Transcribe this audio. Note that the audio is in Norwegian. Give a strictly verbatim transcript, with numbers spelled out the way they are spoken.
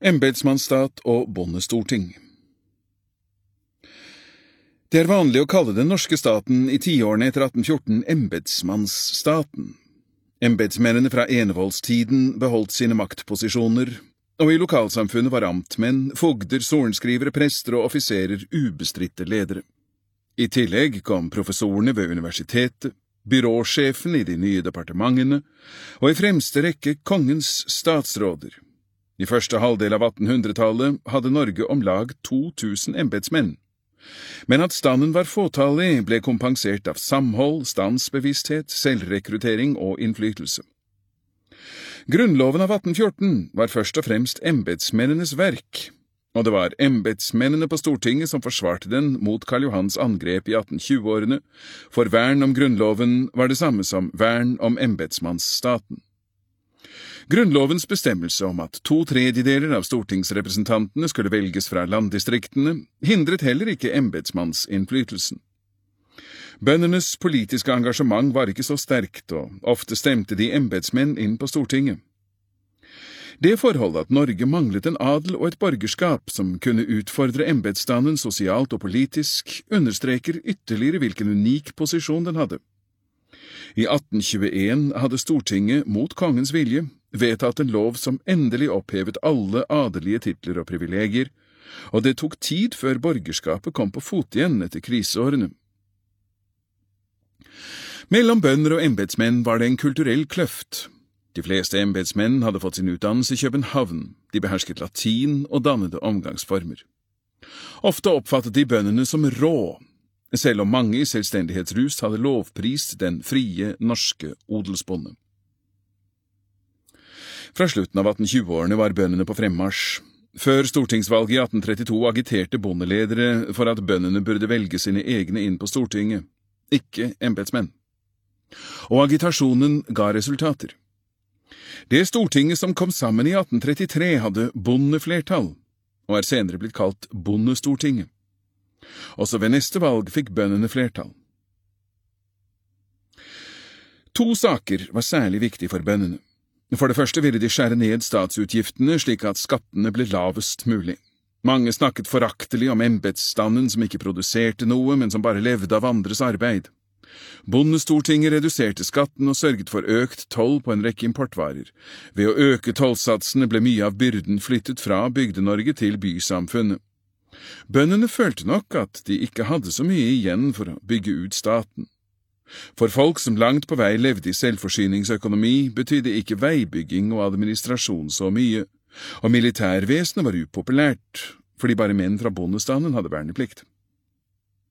Embetsmannsstat og bondestorting. Det er vanlig å kalle den norske staten i tiårene etter atten fjorten embetsmannsstaten. Embetsmennene fra enevoldstiden beholdt sine maktposisjoner, og i lokalsamfunnet var amtmenn, fogder, sorenskrivere, prester og offiserer ubestridte ledere. I tillegg kom professorene ved universitetet, byråsjefen i de nye departementene, og i fremste rekke kongens statsråder. I første halvdel av attenhundretallet hadde Norge om lag to tusen embetsmenn. Men at standen var fåtallig ble kompensert av samhold, standsbevissthet, selvrekruttering og innflytelse. Grunnloven av atten fjorten var først og fremst embetsmennenes verk, og det var embetsmennene på Stortinget som forsvarte den mot Karl Johans angrep i atten tjue-årene, for vern om grunnloven var det samme som vern om embetsmannsstaten. Grunnlovens bestemmelse om at to tredjedeler av stortingsrepresentantene skulle velges fra landdistriktene, hindret heller ikke embetsmannsinnflytelsen. Bøndenes politiske engasjement var ikke så sterkt, og ofte stemte de embetsmenn inn på Stortinget. Det forholdet at Norge manglet en adel og et borgerskap som kunne utfordre embetsstanden sosialt og politisk, understreker ytterligere hvilken unik posisjon den hadde. I atten tjueen hadde Stortinget, mot kongens vilje, vedtatt en lov som endelig opphevet alle adelige titler og privilegier, og det tok tid før borgerskapet kom på fot igjen etter kriseårene. Mellom bønder og embetsmenn var det en kulturell kløft. De fleste embetsmenn hadde fått sin utdannelse i København, de behersket latin og dannede omgangsformer. Ofte oppfattet de bøndene som rå, selv om mange i selvstendighetsrus hadde lovprist den frie norske odelsbonde. Fra slutten av atten tjue-årene var bøndene på fremmarsj. Før stortingsvalget i atten trettito agiterte bondeledere for at bøndene burde velge sine egne inn på Stortinget, ikke embetsmenn. Og agitasjonen ga resultater. Det Stortinget som kom sammen i atten trettitre hadde bondeflertall, og er senere blitt kalt Bondestortinget. Også ved neste valg fikk bøndene flertall. To saker var særlig viktige for bøndene. For det første ville de skjære ned statsutgiftene slik at skattene ble lavest mulig. Mange snakket foraktelig om embetsstanden som ikke produserte noe, men som bare levde av andres arbeid. Bondestortinget reduserte skatten og sørget for økt toll på en rekke importvarer. Ved å øke tollsatsene ble mye av byrden flyttet fra Bygde-Norge til bysamfunnet. Bøndene følte nok at de ikke hadde så mye igjen for å bygge ut staten. For folk som langt på vei levde i selvforsyningsøkonomi, betydde ikke veibygging og administrasjon så mye, og militærvesenet var upopulært, fordi bare menn fra bondestanden hadde verneplikt.